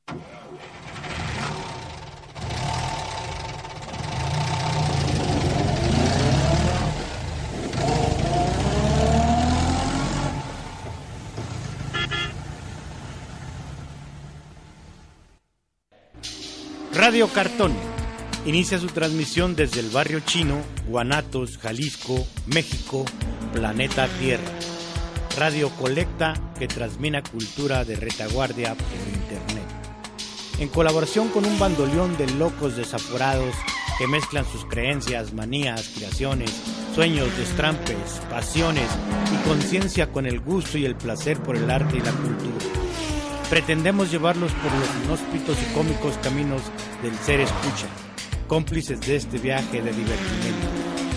Radio Cartón inicia su transmisión desde el barrio chino, Guanatos, Jalisco, México, planeta Tierra. Radio colecta que transmite cultura de retaguardia por internet. En colaboración con un bandoleón de locos desaforados que mezclan sus creencias, manías, creaciones, sueños, destrampes, pasiones y conciencia con el gusto y el placer por el arte y la cultura. Pretendemos llevarlos por los inhóspitos y cómicos caminos del ser escucha, cómplices de este viaje de divertimento.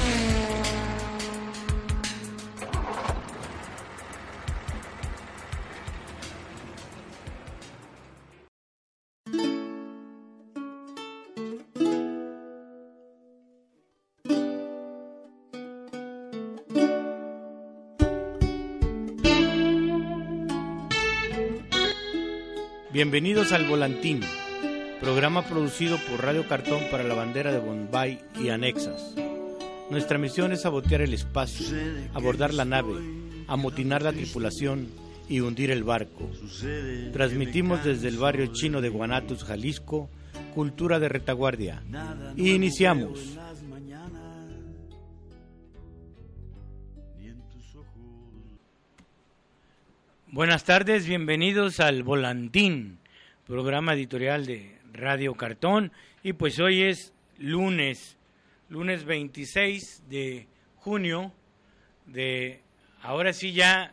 Bienvenidos al Volantín, programa producido por Radio Cartón para la bandera de Bombay y anexas. Nuestra misión es sabotear el espacio, abordar la nave, amotinar la tripulación y hundir el barco. Transmitimos desde el barrio chino de Guanatos, Jalisco, cultura de retaguardia. Y iniciamos. Buenas tardes, bienvenidos al Volantín, programa editorial de Radio Cartón. Y pues hoy es lunes 26 de junio, de ahora sí ya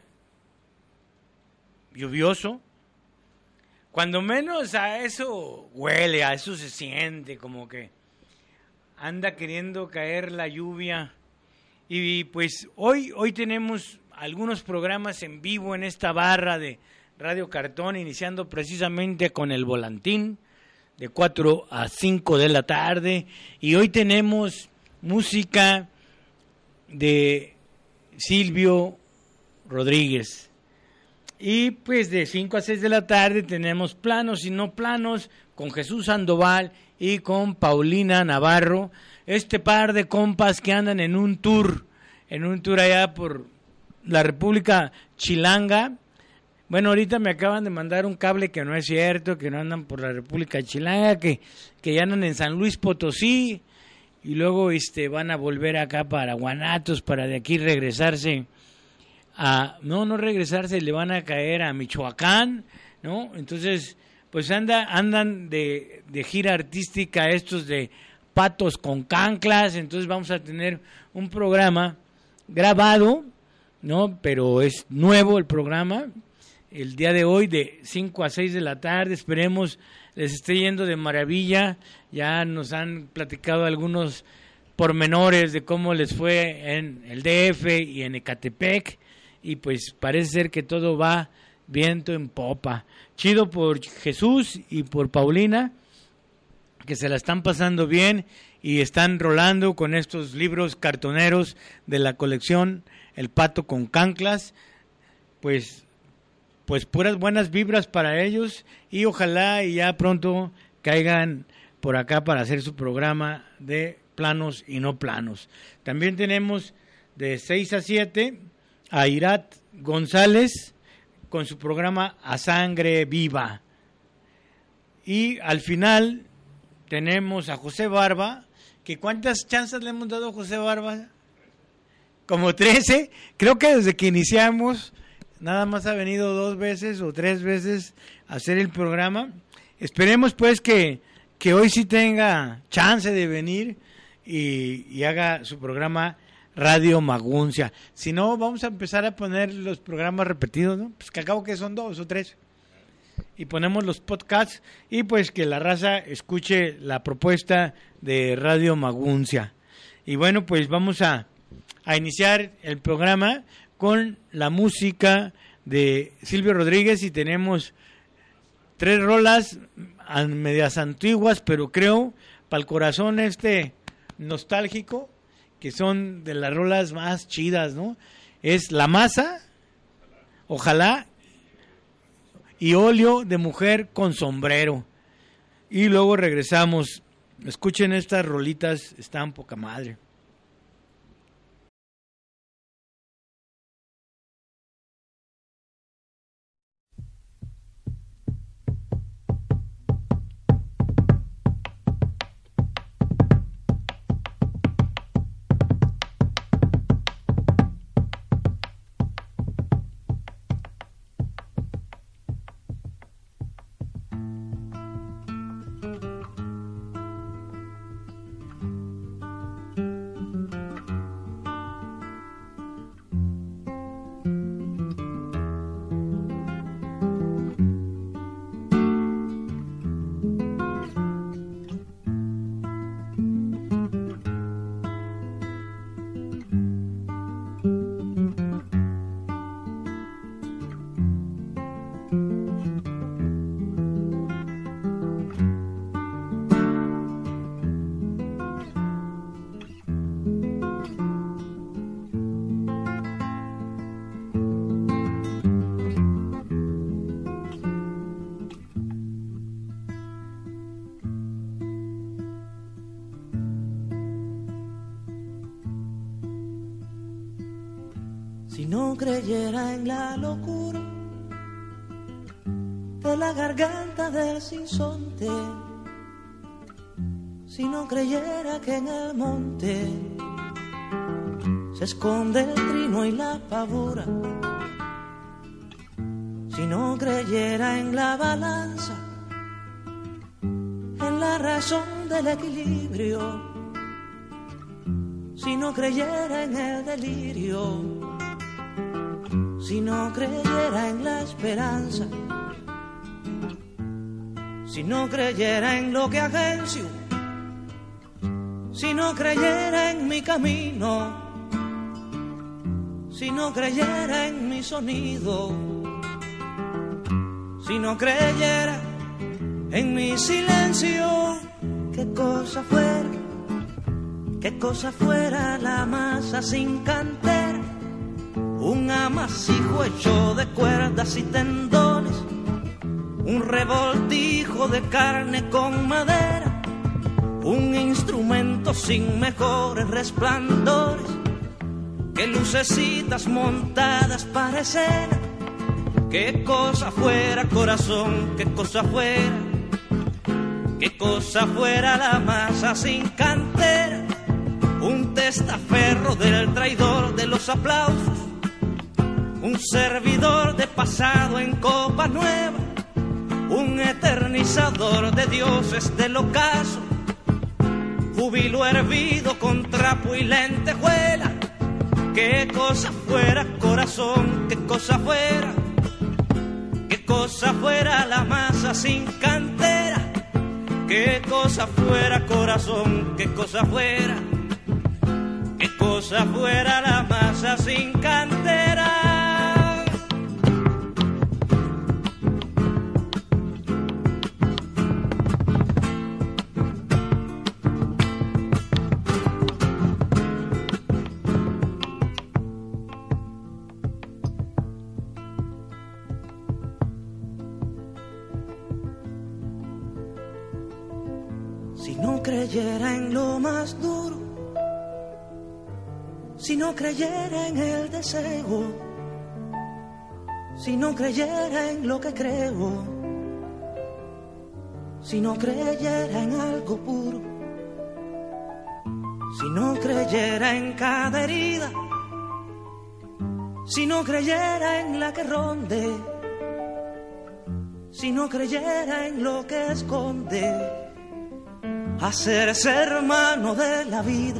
lluvioso. Cuando menos a eso huele, a eso se siente, como que anda queriendo caer la lluvia. Y pues hoy tenemos algunos programas en vivo en esta barra de Radio Cartón, iniciando precisamente con el Volantín de 4 a 5 de la tarde. Y hoy tenemos música de Silvio Rodríguez. Y pues de 5 a 6 de la tarde tenemos planos y no planos con Jesús Sandoval y con Paulina Navarro. Este par de compas que andan en un tour allá por la República Chilanga. Bueno, ahorita me acaban de mandar un cable que no es cierto, que no andan por la República Chilanga, que ya andan en San Luis Potosí, y luego van a volver acá para Guanatos, para de aquí regresarse a... No regresarse, le van a caer a Michoacán, ¿no? Entonces, pues andan de gira artística estos de Patos con Canclas. Entonces vamos a tener un programa grabado, ¿no? Pero es nuevo el programa, el día de hoy de 5 a 6 de la tarde. Esperemos les esté yendo de maravilla. Ya nos han platicado algunos pormenores de cómo les fue en el DF y en Ecatepec, y pues parece ser que todo va viento en popa. Chido por Jesús y por Paulina, que se la están pasando bien y están rolando con estos libros cartoneros de la colección El Pato con Canclas. Pues puras buenas vibras para ellos, y ojalá y ya pronto caigan por acá para hacer su programa de planos y no planos. También tenemos de 6 a 7 a Irat González con su programa A Sangre Viva. Y al final tenemos a José Barba, que ¿cuántas chances le hemos dado a José Barba? Como 13, creo que desde que iniciamos nada más ha venido 2 veces o 3 veces a hacer el programa. Esperemos pues que hoy sí tenga chance de venir y haga su programa Radio Maguncia. Si no, vamos a empezar a poner los programas repetidos, ¿no? Pues que acabo que son 2 o 3. Y ponemos los podcasts, y pues que la raza escuche la propuesta de Radio Maguncia. Y bueno, pues vamos a iniciar el programa con la música de Silvio Rodríguez, y tenemos 3 rolas medias antiguas, pero creo para el corazón nostálgico, que son de las rolas más chidas, ¿no? Es La Masa, Ojalá, y óleo de mujer con sombrero. Y luego regresamos. Escuchen estas rolitas, están poca madre. Si no creyera en la locura de la garganta del sinsonte, si no creyera que en el monte se esconde el trino y la pavura, si no creyera en la balanza, en la razón del equilibrio, si no creyera en el delirio, si no creyera en la esperanza, si no creyera en lo que agencio, si no creyera en mi camino, si no creyera en mi sonido, si no creyera en mi silencio, qué cosa fuera la masa sin cantera, un amasijo hecho de cuerdas y tendones, un revoltijo de carne con madera, un instrumento sin mejores resplandores que lucecitas montadas para escena. Qué cosa fuera, corazón, qué cosa fuera la masa sin cantera, un testaferro del traidor de los aplausos, un servidor de pasado en copa nueva, un eternizador de dioses del ocaso, júbilo hervido con trapo y lentejuela. Qué cosa fuera, corazón, qué cosa fuera la masa sin cantera, qué cosa fuera, corazón, qué cosa fuera la masa sin cantera. Si no creyera en lo más duro, si no creyera en el deseo, si no creyera en lo que creo, si no creyera en algo puro, si no creyera en cada herida, si no creyera en la que ronde, si no creyera en lo que esconde, hacerse hermano de la vida,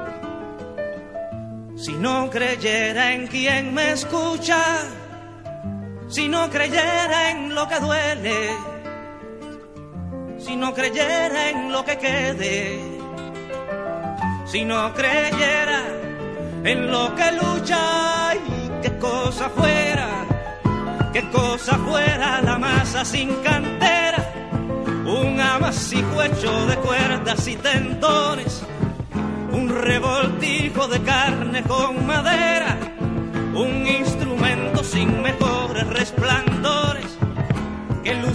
si no creyera en quien me escucha, si no creyera en lo que duele, si no creyera en lo que quede, si no creyera en lo que lucha, y qué cosa fuera la masa sin cantera, un amasijo hecho de cuerdas y tendones, un revoltijo de carne con madera, un instrumento sin mejores resplandores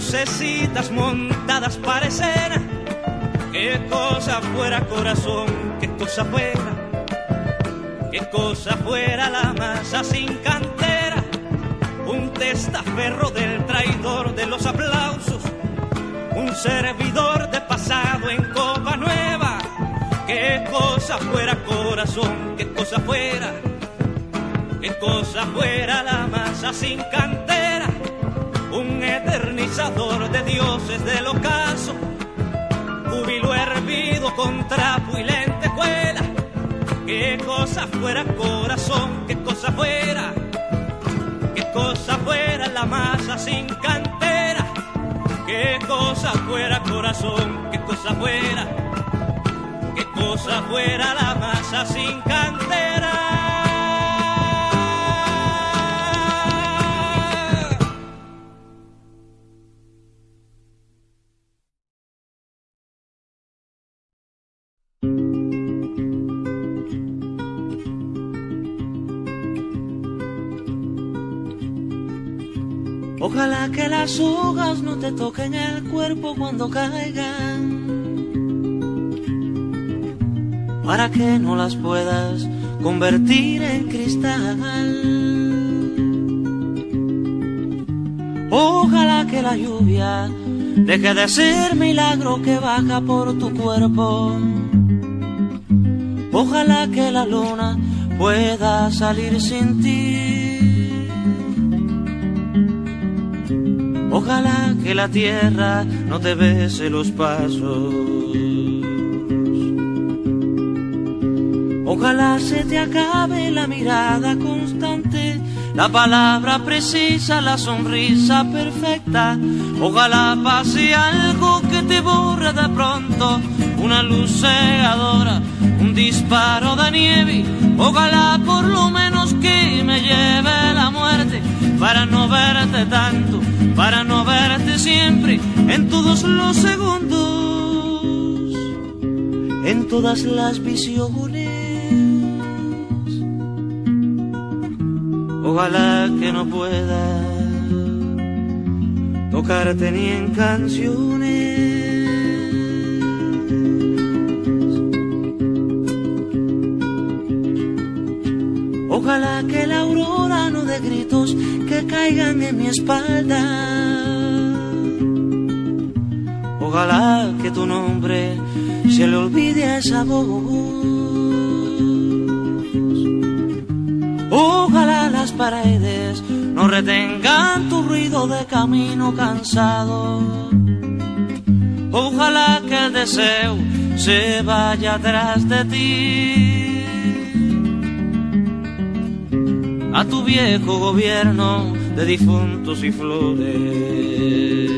lucecitas montadas parecen. Qué cosa fuera corazón, qué cosa fuera, qué cosa fuera la masa sin cantera, un testaferro del traidor de los aplausos, un servidor de pasado en copa nueva. Qué cosa fuera corazón, qué cosa fuera la masa sin cantera, un eternizador de dioses del ocaso, júbilo hervido con trapo y lentejuela. Qué cosa fuera corazón, qué cosa fuera la masa sin cantera, qué cosa fuera corazón, qué cosa fuera la masa sin cantera. Ojalá que las hojas no te toquen el cuerpo cuando caigan, para que no las puedas convertir en cristal. Ojalá que la lluvia deje de ser milagro que baja por tu cuerpo. Ojalá que la luna pueda salir sin ti. Ojalá que la tierra no te bese los pasos. Ojalá se te acabe la mirada constante, la palabra precisa, la sonrisa perfecta. Ojalá pase algo que te borre de pronto, una luz cegadora, un disparo de nieve. Ojalá por lo menos que me lleve la muerte, para no verte tanto, para no verte siempre, en todos los segundos, en todas las visiones. Ojalá que no pueda tocarte ni en canciones. Ojalá que la aurora no dé gritos que caigan en mi espalda. Ojalá que tu nombre se le olvide a esa voz. Ojalá las paredes no retengan tu ruido de camino cansado. Ojalá que el deseo se vaya atrás de ti, a tu viejo gobierno de difuntos y flores.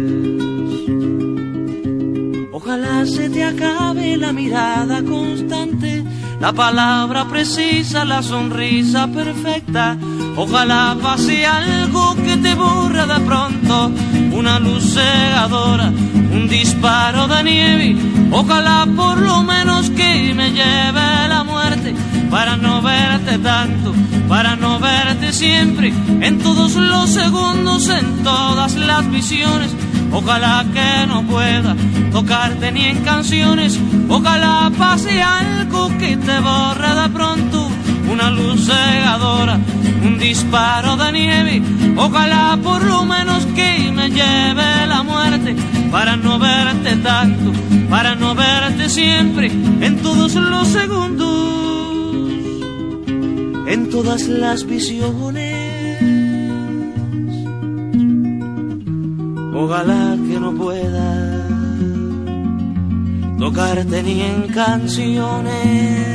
Ojalá se te acabe la mirada constante, la palabra precisa, la sonrisa perfecta. Ojalá pase algo que te borre de pronto, una luz cegadora, un disparo de nieve. Ojalá por lo menos que me lleve la muerte, para no verte tanto, para no verte siempre, en todos los segundos, en todas las visiones. Ojalá que no pueda tocarte ni en canciones. Ojalá pase algo que te borre de pronto, una luz cegadora, un disparo de nieve. Ojalá por lo menos que me lleve la muerte, para no verte tanto, para no verte siempre, en todos los segundos, en todas las visiones. Ojalá que no pueda tocarte ni en canciones.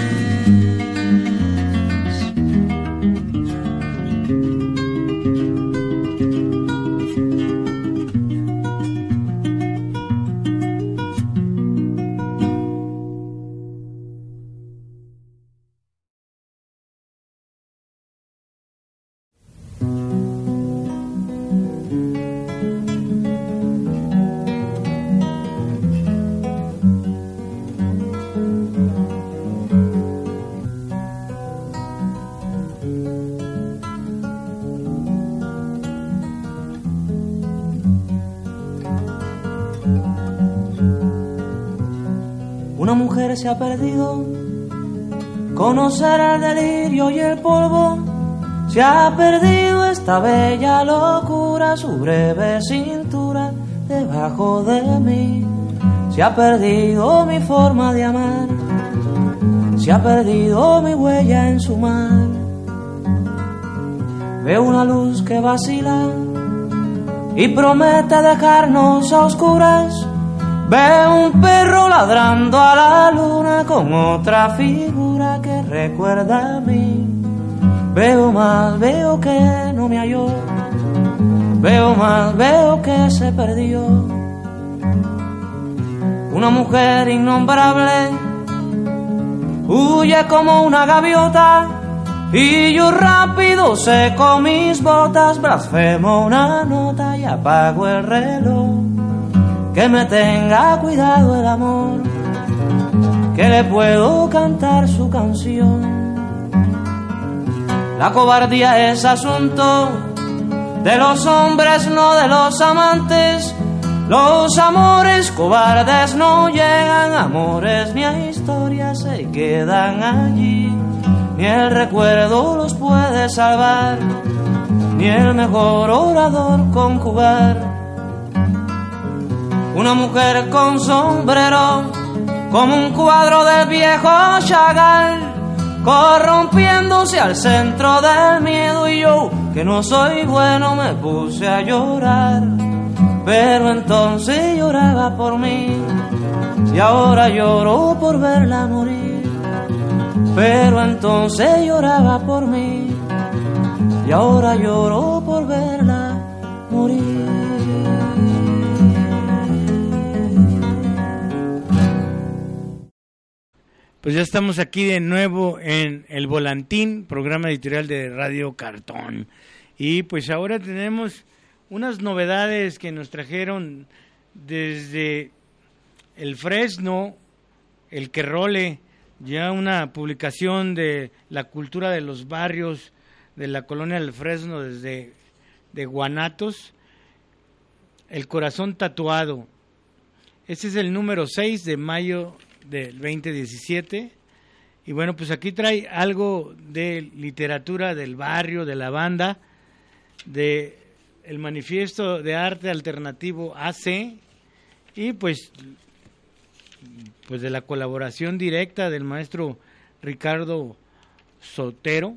Una mujer se ha perdido, conocer el delirio y el polvo. Se ha perdido esta bella locura, su breve cintura debajo de mí. Se ha perdido mi forma de amar, se ha perdido mi huella en su mar. Veo una luz que vacila y promete dejarnos a oscuras. Veo un perro ladrando a la luna con otra figura que recuerda a mí. Veo más, veo que no me halló. Veo más, veo que se perdió. Una mujer innombrable huye como una gaviota y yo rápido seco mis botas, blasfemo una nota y apago el reloj. Que me tenga cuidado el amor, que le puedo cantar su canción. La cobardía es asunto de los hombres, no de los amantes. Los amores cobardes no llegan a amores ni a historias, se quedan allí. Ni el recuerdo los puede salvar, ni el mejor orador conjugar. Una mujer con sombrero, como un cuadro del viejo Chagall, corrompiéndose al centro del miedo, y yo, que no soy bueno, me puse a llorar. Pero entonces lloraba por mí, y ahora lloro por verla morir. Pero entonces lloraba por mí, y ahora lloro por verla morir. Pues ya estamos aquí de nuevo en El Volantín, programa editorial de Radio Cartón. Y pues ahora tenemos unas novedades que nos trajeron desde el Fresno, el Querrole, ya una publicación de la cultura de los barrios de la colonia del Fresno desde de Guanatos, El Corazón Tatuado. Este es el número 6 de mayo del 2017, y bueno, pues aquí trae algo de literatura del barrio, de la banda, de el Manifiesto de Arte Alternativo AC, y pues de la colaboración directa del maestro Ricardo Sotelo,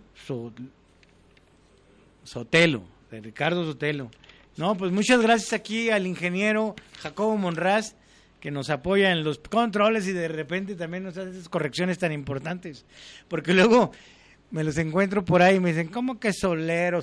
de Ricardo Sotelo. No, pues muchas gracias aquí al ingeniero Jacobo Monraz, que nos apoya en los controles y de repente también nos hace esas correcciones tan importantes, porque luego me los encuentro por ahí y me dicen, ¿cómo que Sotelo?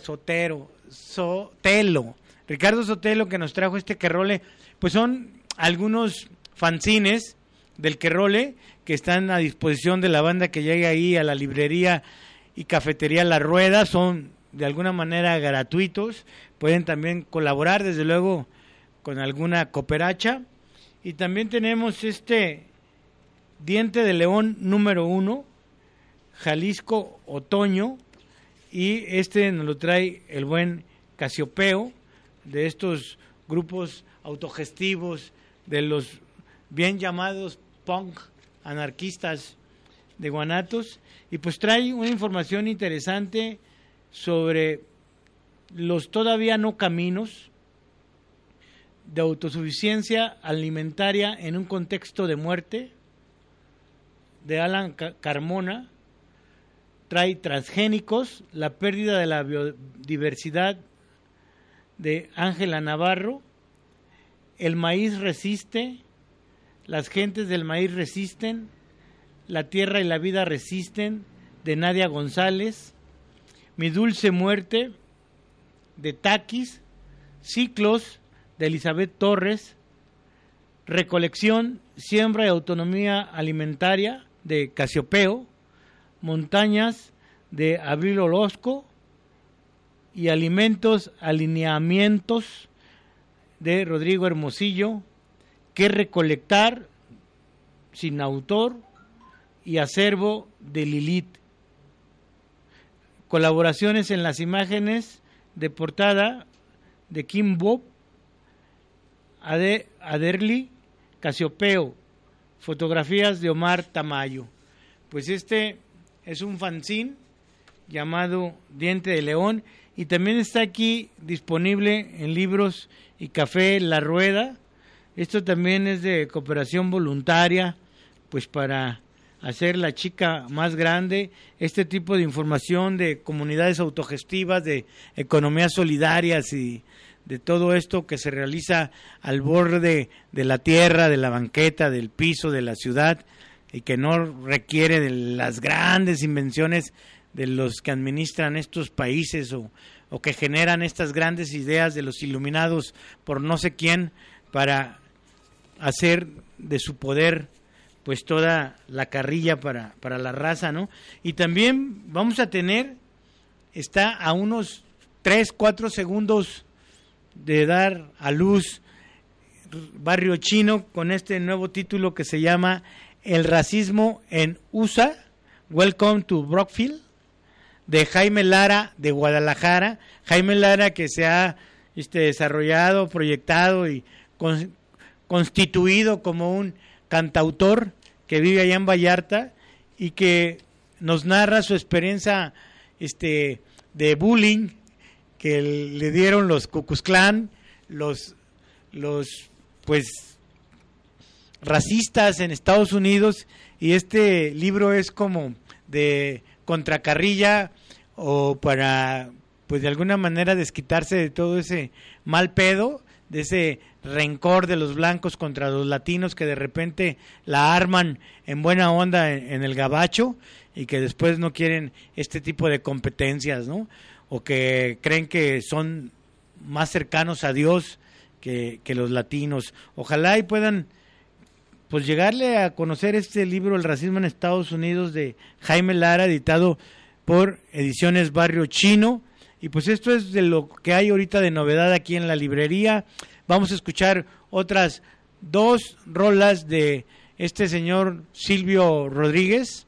Ricardo Sotelo, que nos trajo este Querrole, pues son algunos fanzines del Querrole que están a disposición de la banda que llegue ahí a la librería y cafetería La Rueda, son de alguna manera gratuitos, pueden también colaborar desde luego con alguna cooperacha. Y también tenemos este Diente de León número 1, Jalisco Otoño, y este nos lo trae el buen Casiopeo, de estos grupos autogestivos, de los bien llamados punk anarquistas de Guanatos, y pues trae una información interesante sobre los todavía no caminos de autosuficiencia alimentaria en un contexto de muerte, de Alan Carmona. Trae Transgénicos, la pérdida de la biodiversidad, de Ángela Navarro. El maíz resiste, las gentes del maíz resisten, la tierra y la vida resisten, de Nadia González. Mi dulce muerte, de Taquis. Ciclos, de Elizabeth Torres. Recolección, siembra y autonomía alimentaria, de Casiopeo. Montañas, de Abril Orozco. Y Alimentos, alineamientos, de Rodrigo Hermosillo. Que recolectar, sin autor. Y Acervo, de Lilith. Colaboraciones en las imágenes de portada de Kim Bob, Aderly, Casiopeo, fotografías de Omar Tamayo. Pues este es un fanzine llamado Diente de León, y también está aquí disponible en Libros y Café La Rueda. Esto también es de cooperación voluntaria, pues para hacer la chica más grande, este tipo de información de comunidades autogestivas, de economías solidarias y de todo esto que se realiza al borde de la tierra, de la banqueta, del piso de la ciudad, y que no requiere de las grandes invenciones de los que administran estos países o que generan estas grandes ideas de los iluminados por no sé quién para hacer de su poder pues toda la carrilla para la raza, ¿no? Y también vamos a tener, está a unos 3-4 segundos de dar a luz Barrio Chino con este nuevo título que se llama El racismo en USA, Welcome to Brockfield, de Jaime Lara de Guadalajara. Jaime Lara, que se ha desarrollado, proyectado y constituido como un cantautor que vive allá en Vallarta y que nos narra su experiencia de bullying que le dieron los Ku Klux Klan, los pues racistas en Estados Unidos, y este libro es como de contracarrilla o para pues de alguna manera desquitarse de todo ese mal pedo, de ese rencor de los blancos contra los latinos que de repente la arman en buena onda en el gabacho y que después no quieren este tipo de competencias, ¿no? O que creen que son más cercanos a Dios que los latinos. Ojalá y puedan pues llegarle a conocer este libro, El racismo en Estados Unidos, de Jaime Lara, editado por Ediciones Barrio Chino. Y pues esto es de lo que hay ahorita de novedad aquí en la librería. Vamos a escuchar otras 2 rolas de este señor Silvio Rodríguez,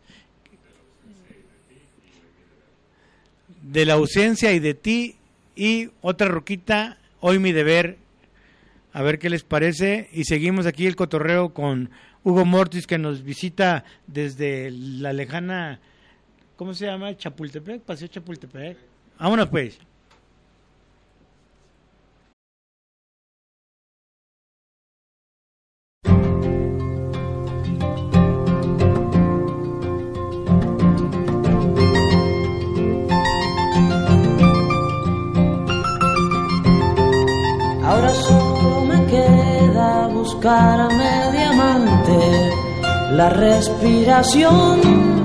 de La ausencia y de ti, y otra roquita, Hoy mi deber. A ver qué les parece, y seguimos aquí el cotorreo con Hugo Mortis, que nos visita desde la lejana, ¿cómo se llama? Chapultepec, Paseo Chapultepec. Vámonos pues. Ahora solo me queda buscarme diamante, la respiración.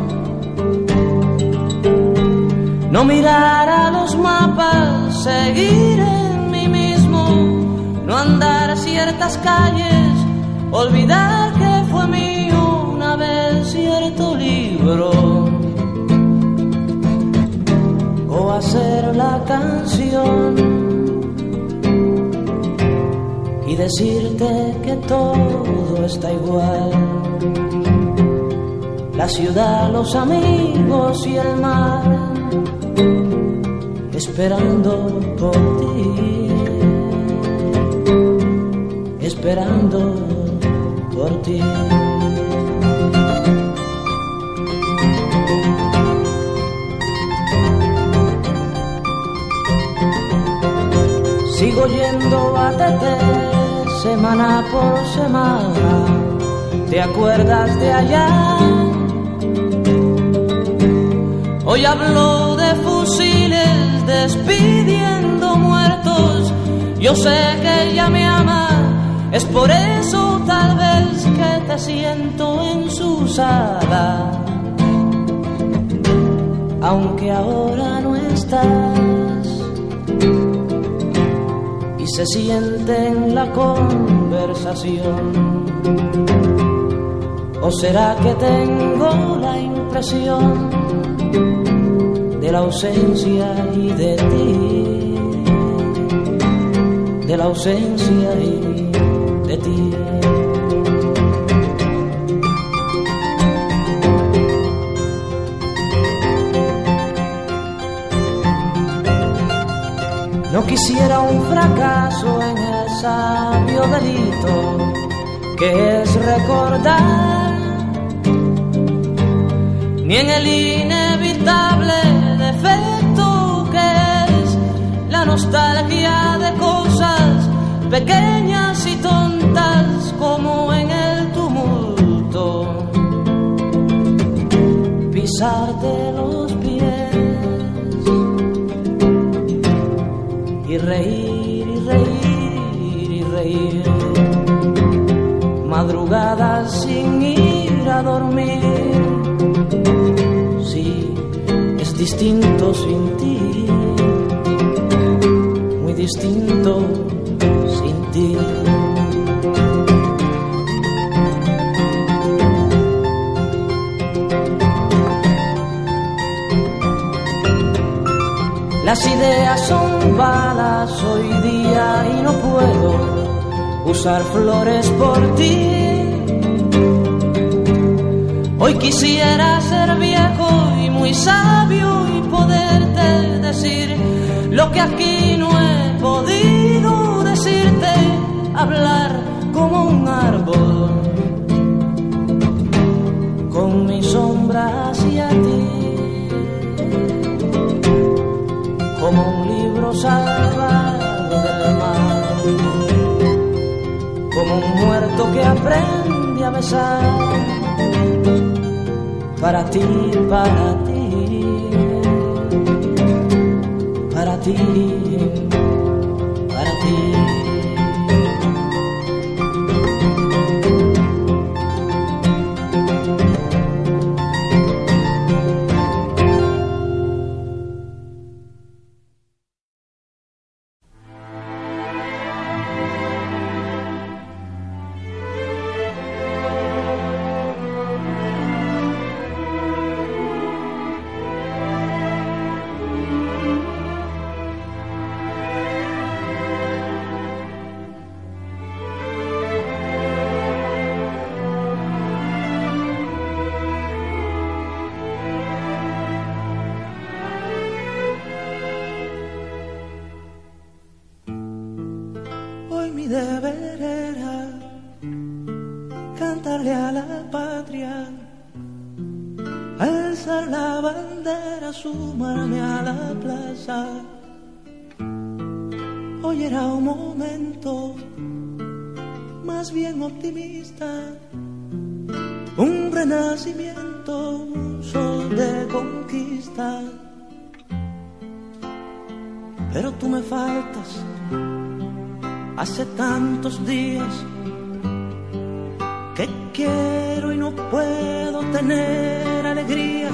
No mirar a los mapas, seguir en mí mismo, no andar ciertas calles, olvidar que fue mío una vez cierto libro, o hacer la canción y decirte que todo está igual. La ciudad, los amigos y el mar, esperando por ti, esperando por ti. Sigo yendo a TT semana por semana, ¿te acuerdas de allá? Hoy hablo de fusiles despidiendo muertos. Yo sé que ella me ama, es por eso tal vez que te siento en su sala. Aunque ahora no estás y se siente en la conversación. ¿O será que tengo la impresión de la ausencia y de ti, de la ausencia y de ti? No quisiera un fracaso en el sabio delito que es recordar, ni en el inevitable defecto que es la nostalgia de cosas pequeñas y tontas, como en el tumulto pisarte los pies y reír y reír y reír, madrugadas sin ir a dormir. Sí, es distinto sin ti, muy distinto sin ti. Las ideas son balas hoy día y no puedo usar flores por ti. Hoy quisiera ser viejo y muy sabio y poderte decir lo que aquí no he podido decirte, hablar como un árbol con mi sombra hacia ti, como un libro salvado del mar, como un muerto que aprende a besar, para ti, para ti, para ti, para ti. deber era cantarle a la patria, alzar la bandera, sumarme a la plaza. Hoy era un momento más bien optimista, un renacimiento, un sol de conquista. Pero tú me faltas, hace tantos días que quiero y no puedo tener alegrías.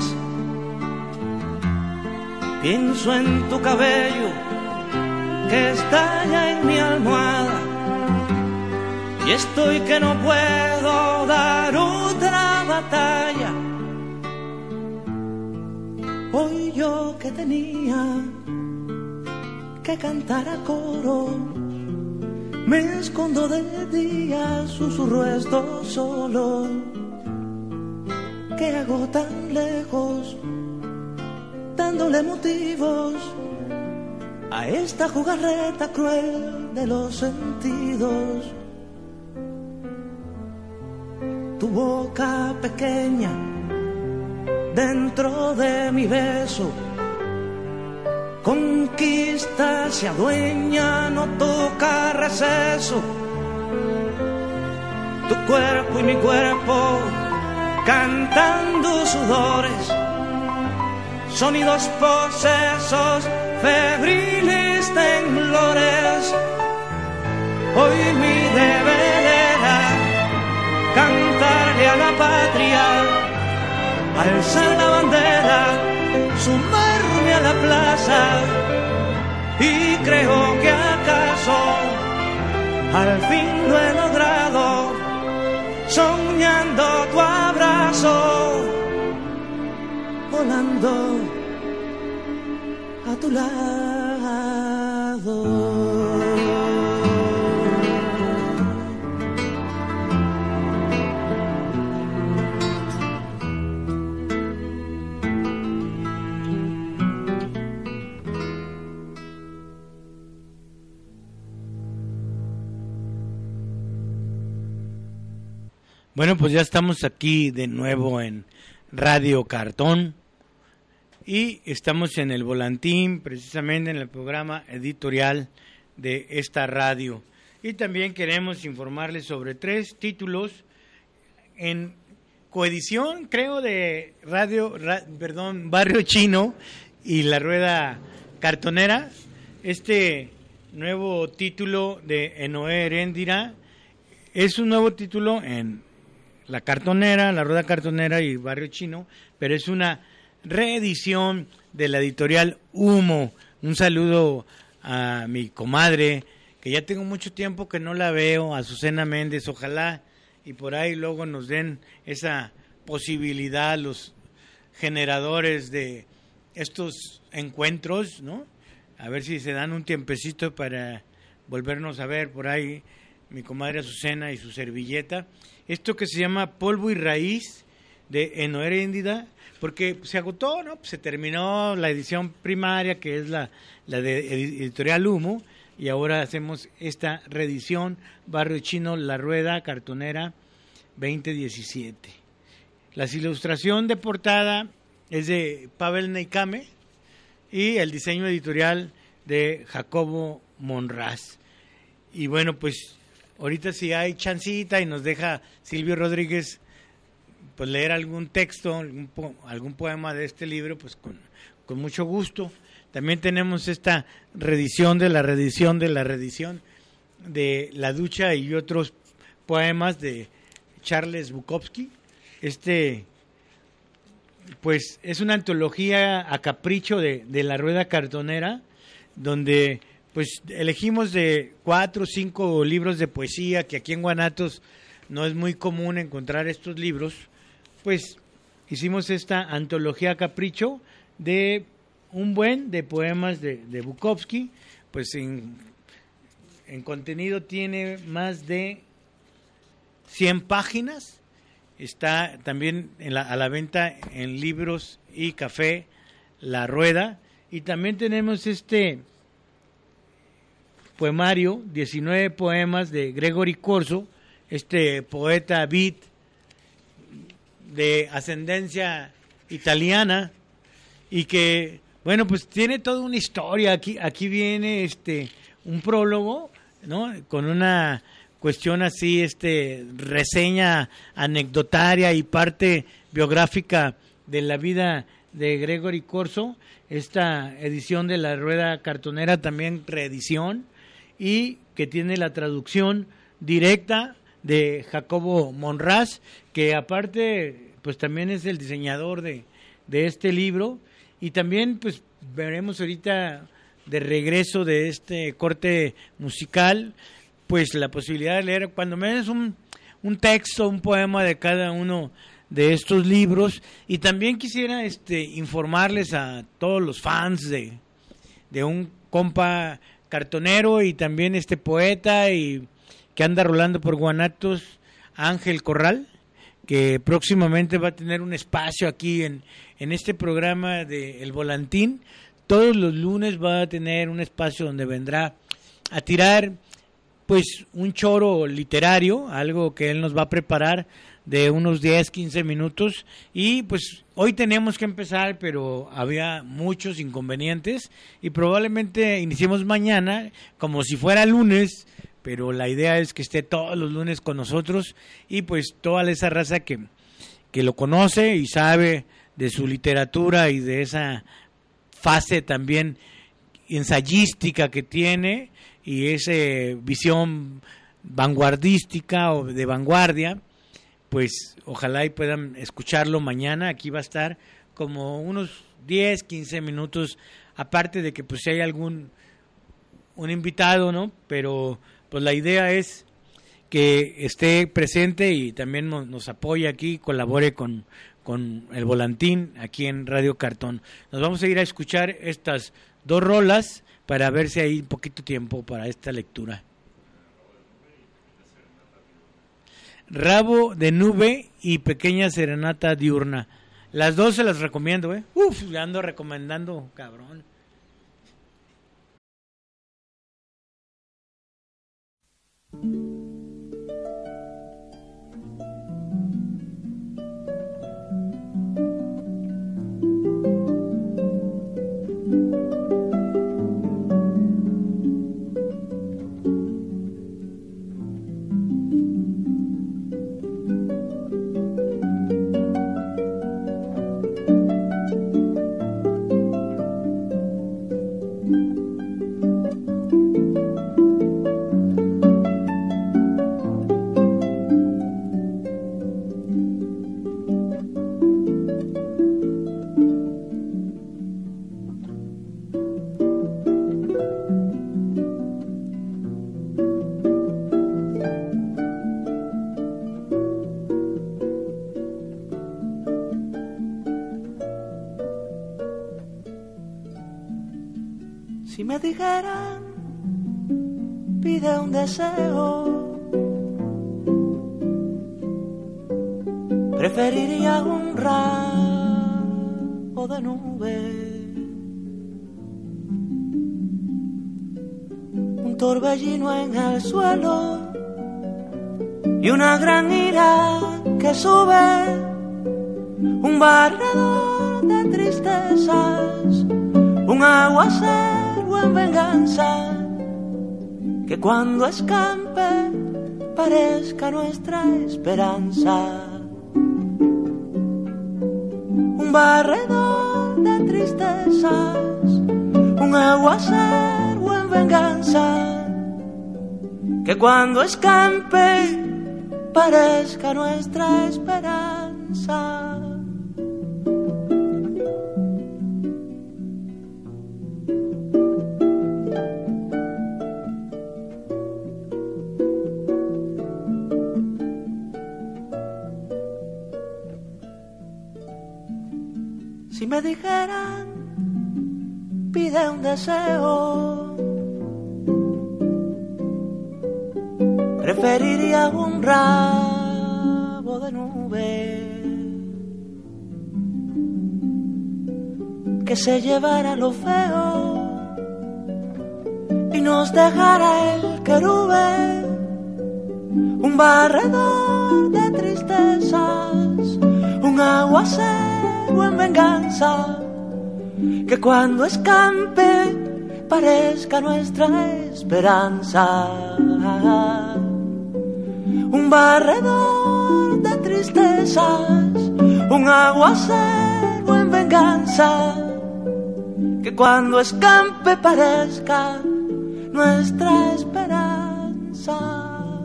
Pienso en tu cabello que estalla en mi almohada y estoy que no puedo dar otra batalla. Hoy yo que tenía que cantar a coro, me escondo de día, susurro estoy solo. ¿Qué hago tan lejos, dándole motivos a esta jugarreta cruel de los sentidos? Tu boca pequeña dentro de mi beso conquista, se adueña, no toca receso. Tu cuerpo y mi cuerpo cantando sudores, sonidos posesos, febriles temblores. Hoy mi deber era cantarle a la patria, alzar la bandera, sumarme a la plaza, y creo que acaso al fin lo he logrado, soñando tu abrazo, volando a tu lado. Bueno, pues ya estamos aquí de nuevo en Radio Cartón y estamos en el Volantín, precisamente en el programa editorial de esta radio. Y también queremos informarles sobre 3 títulos en coedición, creo, de Barrio Chino y La Rueda Cartonera. Este nuevo título de Enoé Heréndira es un nuevo título en La Cartonera, La Rueda Cartonera y Barrio Chino, pero es una reedición de la editorial Humo. Un saludo a mi comadre, que ya tengo mucho tiempo que no la veo, Azucena Méndez. Ojalá y por ahí luego nos den esa posibilidad los generadores de estos encuentros, ¿no? A ver si se dan un tiempecito para volvernos a ver por ahí, mi comadre Azucena y su servilleta. Esto que se llama Polvo y Raíz, de Enoé Heréndira, porque se agotó, ¿no? Se terminó la edición primaria, que es la de editorial Humo, y ahora hacemos esta reedición, Barrio Chino, La Rueda Cartonera 2017. La ilustración de portada es de Pavel Neikame y el diseño editorial de Jacobo Monraz. Y bueno, pues ahorita si hay chancita y nos deja Silvio Rodríguez pues leer algún texto, algún poema de este libro, pues con mucho gusto. También tenemos esta reedición de la reedición de la reedición de La Ducha y otros poemas de Charles Bukowski. Pues es una antología a capricho de La Rueda Cartonera, donde pues elegimos de 4 o 5 libros de poesía, que aquí en Guanatos no es muy común encontrar estos libros. Pues hicimos esta antología a capricho de un buen de poemas de Bukowski. Pues en contenido tiene más de 100 páginas. Está también a la venta en Libros y Café La Rueda. Y también tenemos este poemario, 19 poemas de Gregory Corso, este poeta beat de ascendencia italiana, y que, bueno, pues tiene toda una historia. Aquí viene un prólogo, ¿no? Con una cuestión así, reseña anecdotaria y parte biográfica de la vida de Gregory Corso. Esta edición de La Rueda Cartonera, también reedición, y que tiene la traducción directa de Jacobo Monraz, que aparte pues también es el diseñador de este libro. Y también pues veremos ahorita, de regreso de este corte musical, pues la posibilidad de leer cuando menos un texto, un poema de cada uno de estos libros. Y también quisiera informarles a todos los fans de un compa cartonero y también poeta y que anda rolando por Guanatos, Ángel Corral, que próximamente va a tener un espacio aquí en este programa de El Volantín. Todos los lunes va a tener un espacio donde vendrá a tirar pues un choro literario, algo que él nos va a preparar de unos 10, 15 minutos. Y pues hoy teníamos que empezar, pero había muchos inconvenientes y probablemente iniciemos mañana como si fuera lunes, pero la idea es que esté todos los lunes con nosotros, y pues toda esa raza que lo conoce y sabe de su literatura y de esa fase también ensayística que tiene y esa visión vanguardística o de vanguardia, pues ojalá y puedan escucharlo mañana. Aquí va a estar como unos 10, 15 minutos, aparte de que pues si hay un invitado, ¿no? Pero pues la idea es que esté presente y también nos apoye aquí, colabore con El Volantín aquí en Radio Cartón. Nos vamos a ir a escuchar estas 2 rolas para ver si hay un poquito tiempo para esta lectura. Rabo de Nube y Pequeña Serenata Diurna. Las 2 se las recomiendo, le ando recomendando, cabrón. dijeran, pide un deseo, preferiría un ramo de nube, un torbellino en el suelo y una gran ira que sube, un barredor de tristezas, un aguacero en venganza, que cuando escampe parezca nuestra esperanza. Un barredor de tristezas, un aguacero en venganza, que cuando escampe parezca nuestra esperanza. Si me dijeran, pide un deseo, preferiría un ramo de nube que se llevara lo feo y nos dejara el querube, un barredor de tristezas, un aguacero en venganza, que cuando escampe parezca nuestra esperanza. Un barredor de tristezas, un aguacero en venganza, que cuando escampe parezca nuestra esperanza.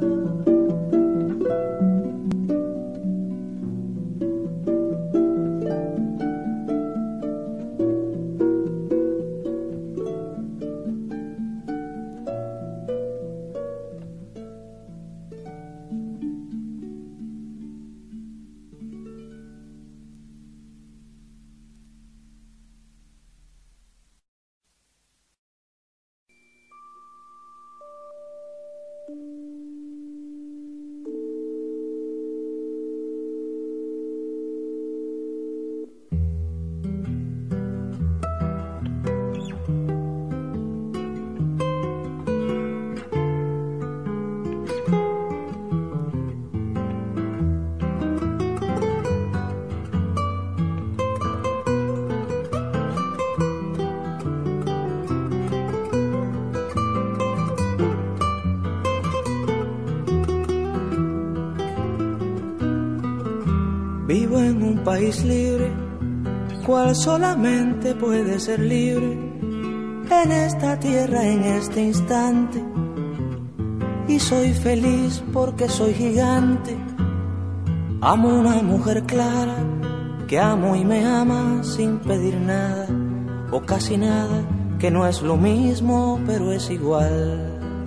Vivo en un país libre, cual solamente puede ser libre en esta tierra, en este instante. Y soy feliz porque soy gigante. Amo una mujer clara, que amo y me ama sin pedir nada, o casi nada, que no es lo mismo, pero es igual.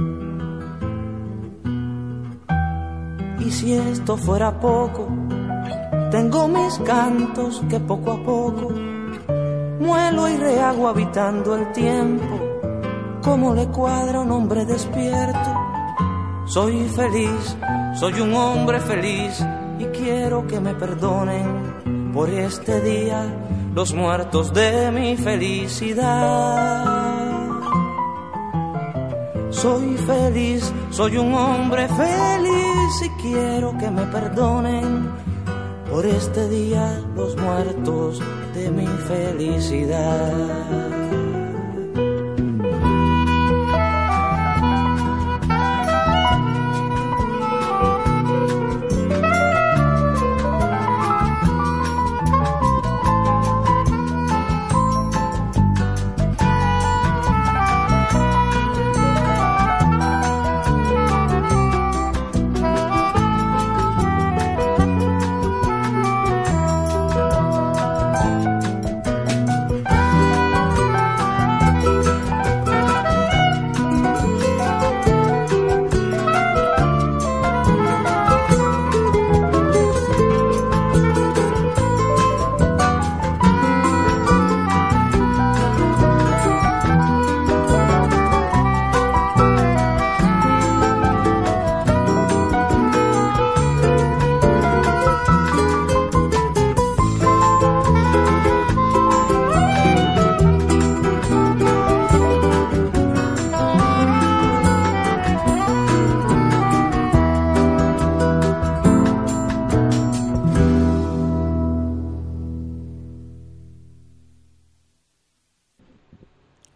Y si esto fuera poco, tengo mis cantos que poco a poco muelo y rehago habitando el tiempo, como le cuadra a un hombre despierto. Soy feliz, soy un hombre feliz, y quiero que me perdonen por este día los muertos de mi felicidad. Soy feliz, soy un hombre feliz, y quiero que me perdonen por este día los muertos de mi felicidad.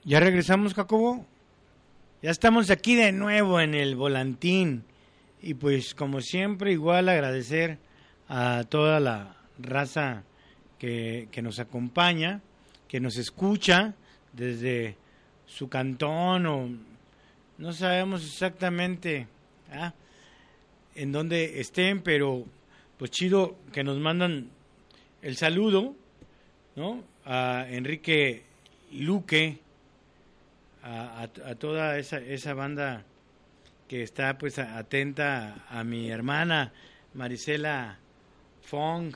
Ya regresamos, Jacobo. Ya estamos aquí de nuevo en el volantín. Y pues como siempre, igual agradecer a toda la raza que nos acompaña, que nos escucha desde su cantón o no sabemos exactamente en dónde estén, pero pues chido que nos mandan el saludo, ¿no? A Enrique Luque, a toda esa banda que está pues atenta, a mi hermana Marisela Fong,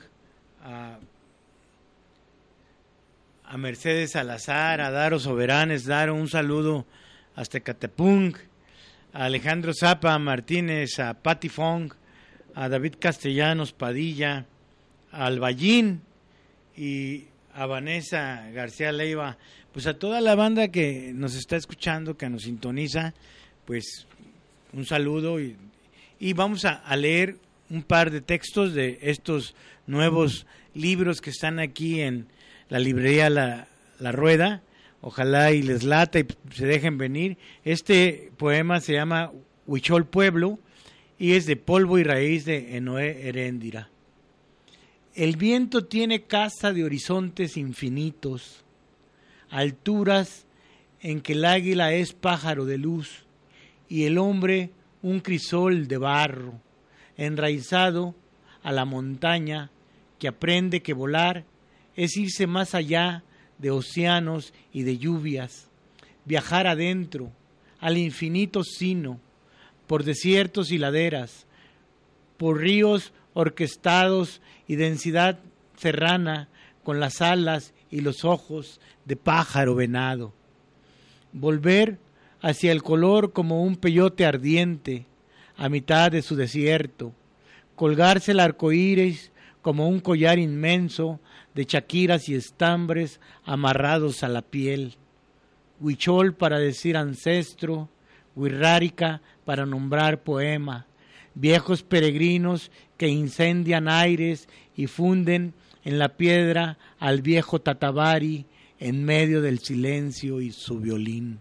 a Mercedes Salazar, a Daro Soberanes, Daro, un saludo hasta Catepunk, a Alejandro Zapa Martínez, a Patti Fong, a David Castellanos Padilla, a Alballín y a Vanessa García Leiva, pues a toda la banda que nos está escuchando, que nos sintoniza, pues un saludo y vamos a leer un par de textos de estos nuevos libros que están aquí en la librería La Rueda. Ojalá y les lata y se dejen venir. Este poema se llama Huichol Pueblo y es de Polvo y Raíz de Enoé Heréndira. El viento tiene casa de horizontes infinitos, alturas en que el águila es pájaro de luz y el hombre un crisol de barro, enraizado a la montaña que aprende que volar es irse más allá de océanos y de lluvias, viajar adentro, al infinito sino, por desiertos y laderas, por ríos orquestados y densidad serrana, con las alas y los ojos de pájaro venado. Volver hacia el color como un peyote ardiente, a mitad de su desierto, colgarse el arcoíris como un collar inmenso de chaquiras y estambres amarrados a la piel. Huichol para decir ancestro, huirrárica para nombrar poema, viejos peregrinos que incendian aires y funden en la piedra al viejo Tatabari en medio del silencio y su violín.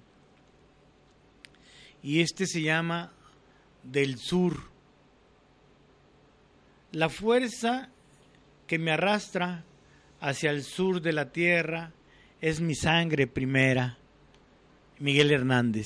Y este se llama Del Sur. La fuerza que me arrastra hacia el sur de la tierra es mi sangre primera. Miguel Hernández.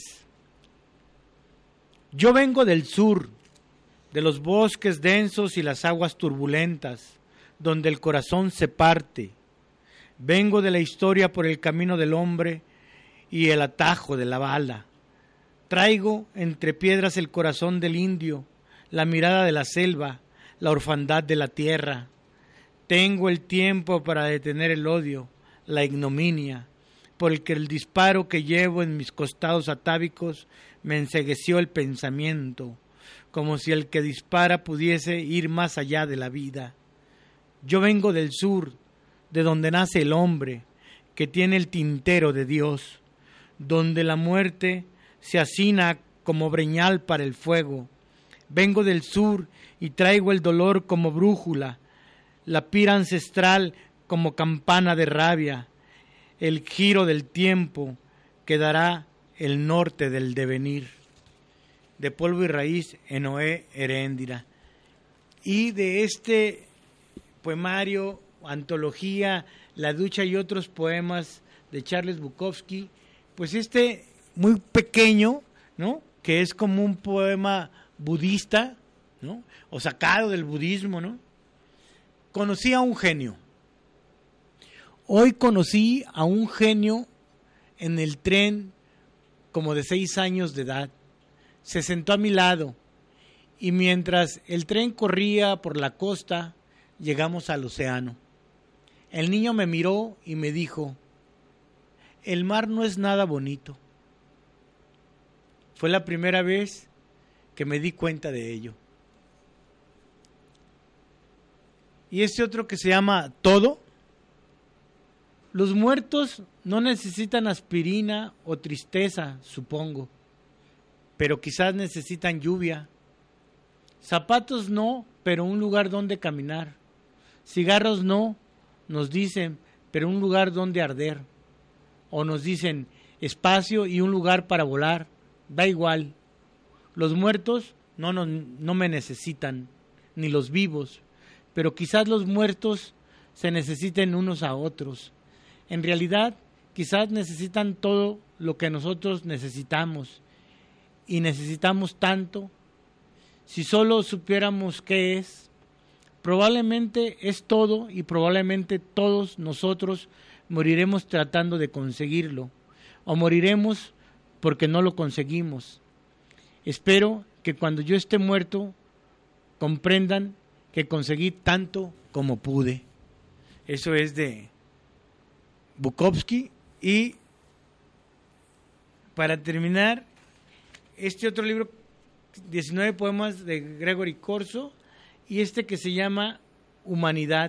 Yo vengo del sur, de los bosques densos y las aguas turbulentas, donde el corazón se parte. Vengo de la historia por el camino del hombre y el atajo de la bala. Traigo entre piedras el corazón del indio, la mirada de la selva, la orfandad de la tierra. Tengo el tiempo para detener el odio, la ignominia, porque el disparo que llevo en mis costados atávicos me encegueció el pensamiento, como si el que dispara pudiese ir más allá de la vida. Yo vengo del sur, de donde nace el hombre, que tiene el tintero de Dios, donde la muerte se hacina como breñal para el fuego. Vengo del sur y traigo el dolor como brújula, la pira ancestral como campana de rabia, el giro del tiempo que dará el norte del devenir. De Polvo y Raíz, Enoé Heréndira. Y de este poemario, antología, La Ducha y otros poemas de Charles Bukowski, pues este muy pequeño, ¿no? Que es como un poema budista, ¿no? O sacado del budismo, ¿no? Conocí a un genio. Hoy conocí a un genio en el tren como de 6 años de edad. Se sentó a mi lado y mientras el tren corría por la costa, llegamos al océano. El niño me miró y me dijo, el mar no es nada bonito. Fue la primera vez que me di cuenta de ello. Y este otro que se llama Todo. Los muertos no necesitan aspirina o tristeza, supongo, pero quizás necesitan lluvia. Zapatos no, pero un lugar donde caminar. Cigarros no, nos dicen, pero un lugar donde arder. O nos dicen, espacio y un lugar para volar. Da igual. Los muertos no me necesitan, ni los vivos, pero quizás los muertos se necesiten unos a otros. En realidad, quizás necesitan todo lo que nosotros necesitamos, y necesitamos tanto. Si solo supiéramos qué es, probablemente es todo, y probablemente todos nosotros moriremos tratando de conseguirlo, o moriremos porque no lo conseguimos. Espero que cuando yo esté muerto comprendan que conseguí tanto como pude. Eso es de Bukowski. Y para terminar, este otro libro, 19 poemas de Gregory Corso, y este que se llama Humanidad.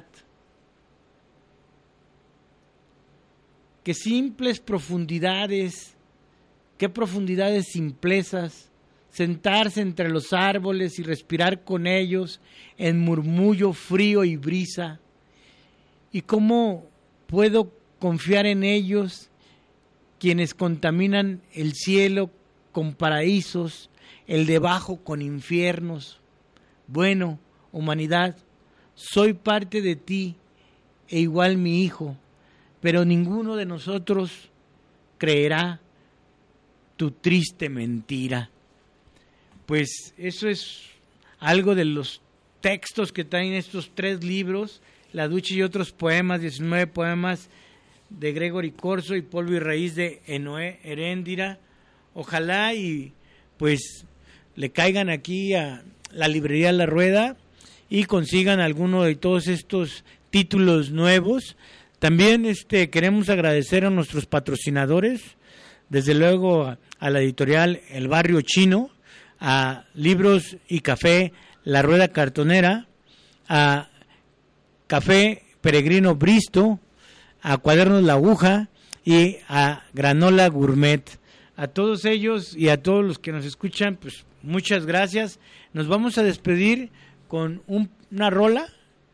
Qué simples profundidades, qué profundidades simplezas, sentarse entre los árboles y respirar con ellos en murmullo frío y brisa. ¿Y cómo puedo confiar en ellos, quienes contaminan el cielo con paraísos, el debajo con infiernos? Bueno, humanidad, soy parte de ti e igual mi hijo, pero ninguno de nosotros creerá tu triste mentira. Pues eso es algo de los textos que traen estos 3 libros, La Ducha y otros poemas, 19 poemas de Gregory Corso y Polvo y Raíz de Enoé Heréndira. Ojalá y pues le caigan aquí a la librería La Rueda y consigan alguno de todos estos títulos nuevos. También queremos agradecer a nuestros patrocinadores, desde luego a la editorial El Barrio Chino, a Libros y Café La Rueda Cartonera, a Café Peregrino Bristo, a Cuadernos La Aguja y a Granola Gourmet. A todos ellos y a todos los que nos escuchan, pues muchas gracias. Nos vamos a despedir con una rola.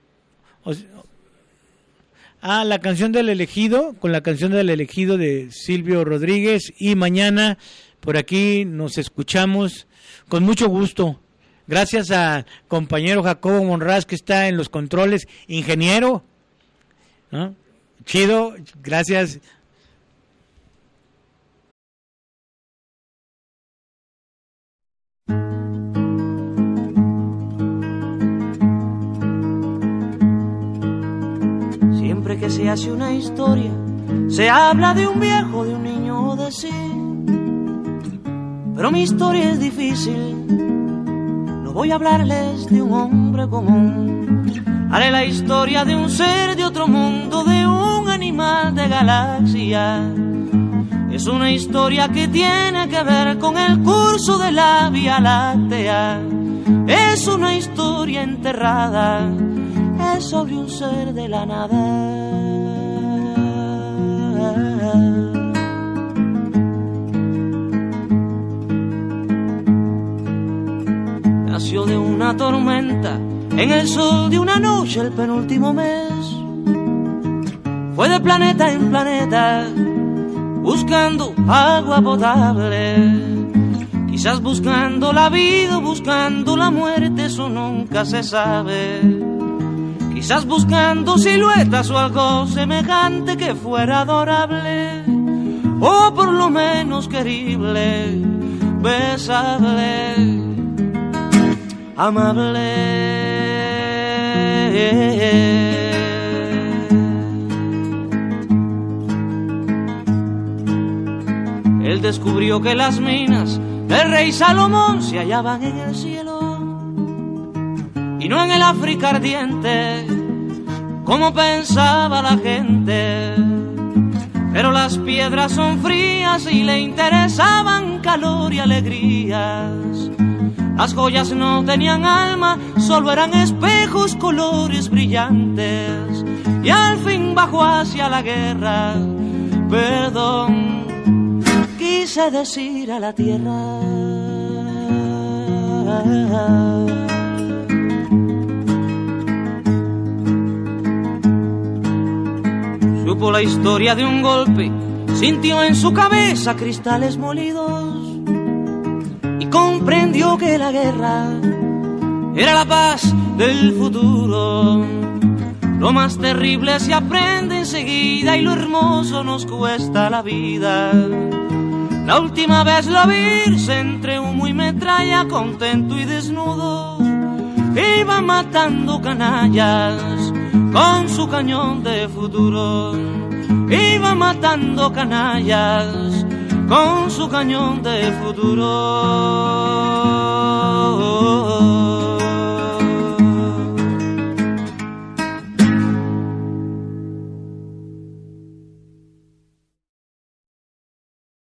La canción del elegido, con la canción del elegido de Silvio Rodríguez, y mañana por aquí nos escuchamos con mucho gusto. Gracias al compañero Jacobo Monraz, que está en los controles, ingeniero, ¿no? Chido, gracias. Siempre que se hace una historia, se habla de un viejo, de un niño o de sí. Pero mi historia es difícil, no voy a hablarles de un hombre común. Haré la historia de un ser de otro mundo, de un animal de galaxia. Es una historia que tiene que ver con el curso de la Vía Láctea. Es una historia enterrada, es sobre un ser de la nada. Nació de una tormenta, en el sol de una noche el penúltimo mes. Fue de planeta en planeta, buscando agua potable. Quizás buscando la vida, buscando la muerte, eso nunca se sabe. Quizás buscando siluetas o algo semejante que fuera adorable, o por lo menos querible, besable, amable. Él descubrió que las minas del rey Salomón se hallaban en el cielo y no en el África ardiente, como pensaba la gente. Pero las piedras son frías y le interesaban calor y alegrías. Las joyas no tenían alma, solo eran espejos, colores brillantes. Y al fin bajó hacia la guerra, perdón, quise decir a la tierra. Supo la historia de un golpe sintió en su cabeza cristales molidos y comprendió que la guerra era la paz del futuro. Lo más terrible se aprende enseguida y lo hermoso nos cuesta la vida. La última vez lo vi entre humo y metralla, contento y desnudo, iba matando canallas con su cañón de futuro. Iba matando canallas con su cañón de futuro.